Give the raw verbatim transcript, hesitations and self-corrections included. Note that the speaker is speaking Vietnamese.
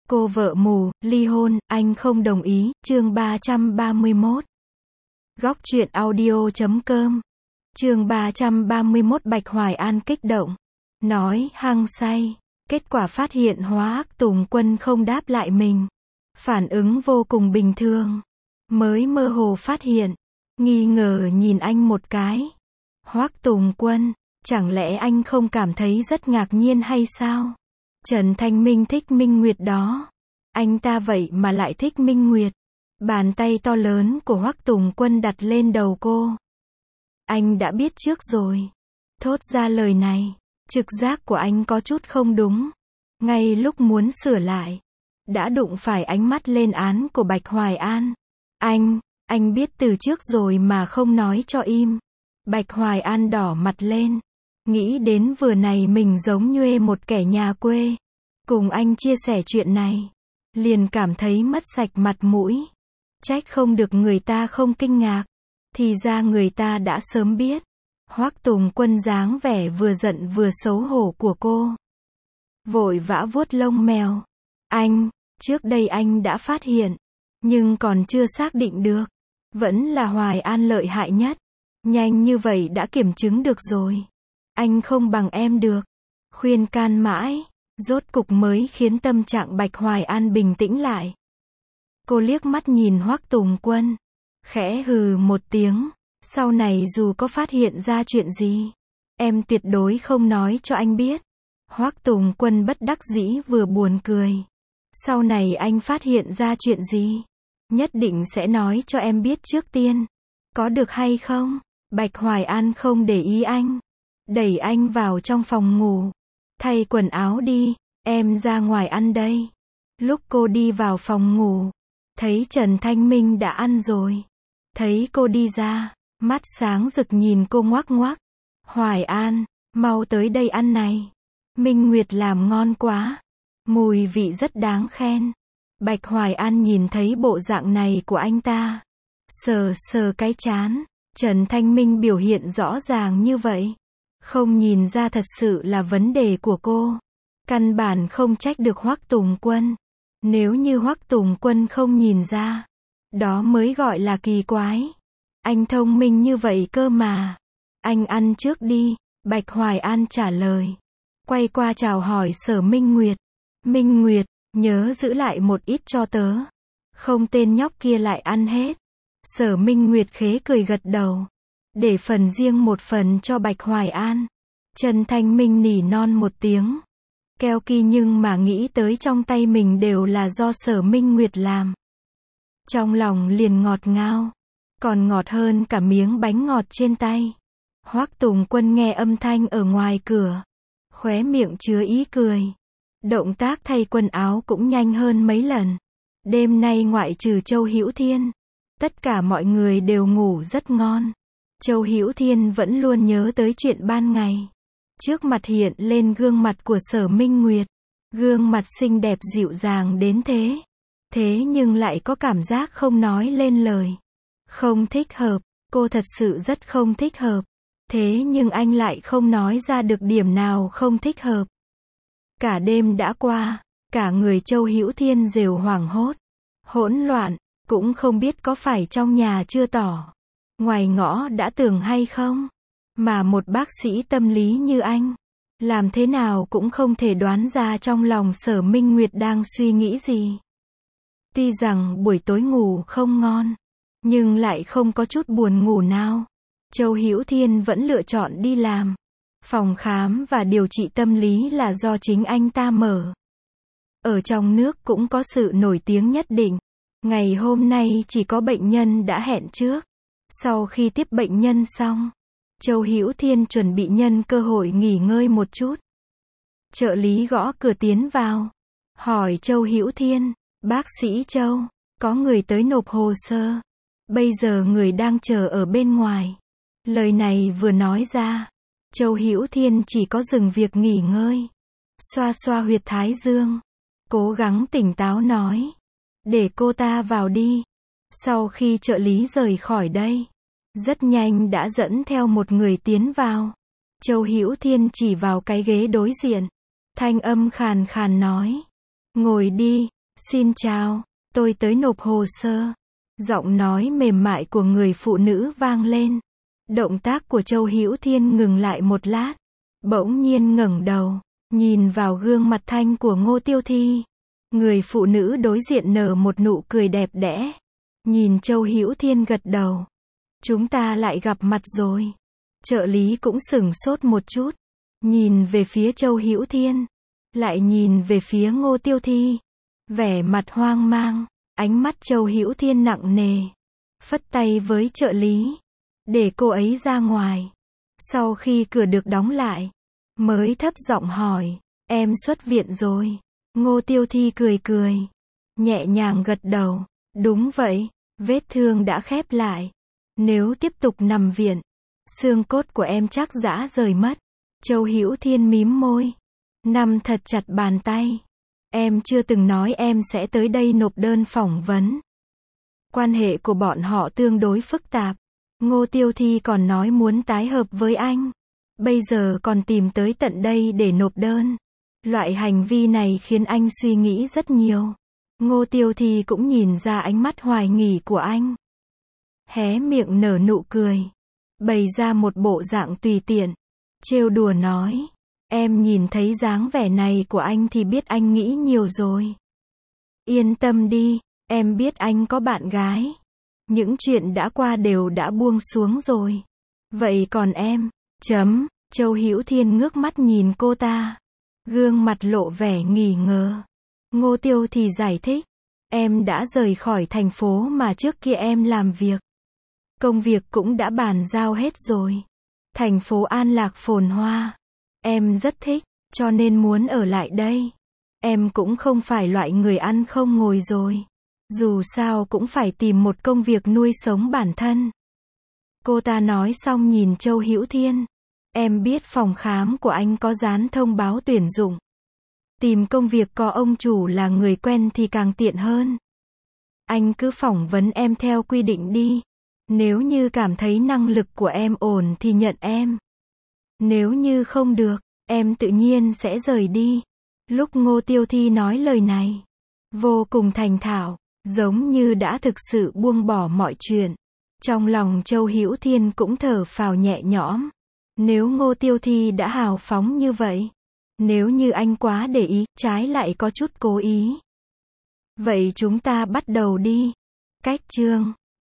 Cô vợ mù, ly hôn, anh không đồng ý, chương ba trăm ba mươi mốt. Góc truyện audio chấm com. Chương ba trăm ba mươi mốt. Bạch Hoài An kích động, nói hăng say, kết quả phát hiện Hoắc Tùng Quân không đáp lại mình. Phản ứng vô cùng bình thường. Mới mơ hồ phát hiện, nghi ngờ nhìn anh một cái. Hoắc Tùng Quân, chẳng lẽ anh không cảm thấy rất ngạc nhiên hay sao? Trần Thanh Minh thích Minh Nguyệt đó. Anh ta vậy mà lại thích Minh Nguyệt. Bàn tay to lớn của Hoắc Tùng Quân đặt lên đầu cô. Anh đã biết trước rồi. Thốt ra lời này, trực giác của anh có chút không đúng. Ngay lúc muốn sửa lại, đã đụng phải ánh mắt lên án của Bạch Hoài An. Anh, anh biết từ trước rồi mà không nói cho im. Bạch Hoài An đỏ mặt lên. Nghĩ đến vừa này mình giống nhuê một kẻ nhà quê. Cùng anh chia sẻ chuyện này. Liền cảm thấy mất sạch mặt mũi. Trách không được người ta không kinh ngạc. Thì ra người ta đã sớm biết. Hoắc Tùng Quân dáng vẻ vừa giận vừa xấu hổ của cô. Vội vã vuốt lông mèo. Anh, trước đây anh đã phát hiện. Nhưng còn chưa xác định được. Vẫn là Hoài An lợi hại nhất. Nhanh như vậy đã kiểm chứng được rồi. Anh không bằng em được. Khuyên can mãi, rốt cục mới khiến tâm trạng Bạch Hoài An bình tĩnh lại. Cô liếc mắt nhìn Hoắc Tùng Quân, khẽ hừ một tiếng, sau này dù có phát hiện ra chuyện gì, em tuyệt đối không nói cho anh biết. Hoắc Tùng Quân bất đắc dĩ vừa buồn cười. Sau này anh phát hiện ra chuyện gì, nhất định sẽ nói cho em biết trước tiên. Có được hay không? Bạch Hoài An không để ý anh. Đẩy anh vào trong phòng ngủ. Thay quần áo đi, em ra ngoài ăn đây. Lúc cô đi vào phòng ngủ, thấy Trần Thanh Minh đã ăn rồi. Thấy cô đi ra, mắt sáng rực nhìn cô ngoác ngoác. Hoài An, mau tới đây ăn này. Minh Nguyệt làm ngon quá. Mùi vị rất đáng khen. Bạch Hoài An nhìn thấy bộ dạng này của anh ta. Sờ sờ cái trán. Trần Thanh Minh biểu hiện rõ ràng như vậy. Không nhìn ra thật sự là vấn đề của cô. Căn bản không trách được Hoắc Tùng Quân. Nếu như Hoắc Tùng Quân không nhìn ra, đó mới gọi là kỳ quái. Anh thông minh như vậy cơ mà. Anh ăn trước đi, Bạch Hoài An trả lời. Quay qua chào hỏi Sở Minh Nguyệt. Minh Nguyệt, nhớ giữ lại một ít cho tớ. Không tên nhóc kia lại ăn hết. Sở Minh Nguyệt khế cười gật đầu. Để phần riêng một phần cho Bạch Hoài An. Trần Thanh Minh nỉ non một tiếng. Keo kỳ nhưng mà nghĩ tới trong tay mình đều là do Sở Minh Nguyệt làm. Trong lòng liền ngọt ngào. Còn ngọt hơn cả miếng bánh ngọt trên tay. Hoắc Tùng Quân nghe âm thanh ở ngoài cửa. Khóe miệng chứa ý cười. Động tác thay quần áo cũng nhanh hơn mấy lần. Đêm nay ngoại trừ Châu Hữu Thiên, tất cả mọi người đều ngủ rất ngon. Châu Hữu Thiên vẫn luôn nhớ tới chuyện ban ngày. Trước mặt hiện lên gương mặt của Sở Minh Nguyệt. Gương mặt xinh đẹp dịu dàng đến thế. Thế nhưng lại có cảm giác không nói lên lời. Không thích hợp, cô thật sự rất không thích hợp. Thế nhưng anh lại không nói ra được điểm nào không thích hợp. Cả đêm đã qua, cả người Châu Hữu Thiên đều hoảng hốt, hỗn loạn, cũng không biết có phải trong nhà chưa tỏ, ngoài ngõ đã tưởng hay không. Mà một bác sĩ tâm lý như anh, làm thế nào cũng không thể đoán ra trong lòng Sở Minh Nguyệt đang suy nghĩ gì. Tuy rằng buổi tối ngủ không ngon, nhưng lại không có chút buồn ngủ nào. Châu Hữu Thiên vẫn lựa chọn đi làm. Phòng khám và điều trị tâm lý là do chính anh ta mở. Ở trong nước cũng có sự nổi tiếng nhất định. Ngày hôm nay chỉ có bệnh nhân đã hẹn trước. Sau khi tiếp bệnh nhân xong, Châu Hữu Thiên chuẩn bị nhân cơ hội nghỉ ngơi một chút. Trợ lý gõ cửa tiến vào. Hỏi Châu Hữu Thiên, bác sĩ Châu, có người tới nộp hồ sơ. Bây giờ người đang chờ ở bên ngoài. Lời này vừa nói ra, Châu Hữu Thiên chỉ có dừng việc nghỉ ngơi. Xoa xoa huyệt thái dương. Cố gắng tỉnh táo nói. Để cô ta vào đi. Sau khi trợ lý rời khỏi đây, rất nhanh đã dẫn theo một người tiến vào. Châu Hữu Thiên chỉ vào cái ghế đối diện. Thanh âm khàn khàn nói. Ngồi đi, Xin chào, tôi tới nộp hồ sơ. Giọng nói mềm mại của người phụ nữ vang lên. Động tác của Châu Hữu Thiên ngừng lại một lát. Bỗng nhiên ngẩng đầu, nhìn vào gương mặt thanh của Ngô Tiêu Thi. Người phụ nữ đối diện nở một nụ cười đẹp đẽ. Nhìn Châu Hữu Thiên gật đầu. Chúng ta lại gặp mặt rồi. Trợ lý cũng sửng sốt một chút. Nhìn về phía Châu Hữu Thiên. Lại nhìn về phía Ngô Tiêu Thi. Vẻ mặt hoang mang. Ánh mắt Châu Hữu Thiên nặng nề. Phất tay với trợ lý. Để cô ấy ra ngoài. Sau khi cửa được đóng lại. Mới thấp giọng hỏi. Em xuất viện rồi. Ngô Tiêu Thi cười cười. Nhẹ nhàng gật đầu. Đúng vậy. Vết thương đã khép lại. Nếu tiếp tục nằm viện. Xương cốt của em chắc giã rời mất. Châu Hữu Thiên mím môi. Nắm thật chặt bàn tay. Em chưa từng nói em sẽ tới đây nộp đơn phỏng vấn. Quan hệ của bọn họ tương đối phức tạp. Ngô Tiêu Thi còn nói muốn tái hợp với anh. Bây giờ còn tìm tới tận đây để nộp đơn. Loại hành vi này khiến anh suy nghĩ rất nhiều. Ngô Tiêu Thi cũng nhìn ra ánh mắt hoài nghi của anh. Hé miệng nở nụ cười. Bày ra một bộ dạng tùy tiện. Trêu đùa nói. Em nhìn thấy dáng vẻ này của anh thì biết anh nghĩ nhiều rồi. Yên tâm đi, em biết anh có bạn gái. Những chuyện đã qua đều đã buông xuống rồi. Vậy còn em? Chấm. Châu Hữu Thiên ngước mắt nhìn cô ta. Gương mặt lộ vẻ nghi ngờ. Ngô Tiêu thì giải thích. Em đã rời khỏi thành phố mà trước kia em làm việc. Công việc cũng đã bàn giao hết rồi. Thành phố an lạc phồn hoa. Em rất thích, cho nên muốn ở lại đây. Em cũng không phải loại người ăn không ngồi rồi. Dù sao cũng phải tìm một công việc nuôi sống bản thân. Cô ta nói xong nhìn Châu Hữu Thiên. Em biết phòng khám của anh có dán thông báo tuyển dụng. Tìm công việc có ông chủ là người quen thì càng tiện hơn. Anh cứ phỏng vấn em theo quy định đi. Nếu như cảm thấy năng lực của em ổn thì nhận em. Nếu như không được, em tự nhiên sẽ rời đi. Lúc Ngô Tiêu Thi nói lời này, vô cùng thành thạo, giống như đã thực sự buông bỏ mọi chuyện. Trong lòng Châu Hữu Thiên cũng thở phào nhẹ nhõm. Nếu Ngô Tiêu Thi đã hào phóng như vậy, nếu như anh quá để ý, trái lại có chút cố ý. Vậy chúng ta bắt đầu đi. Cách chương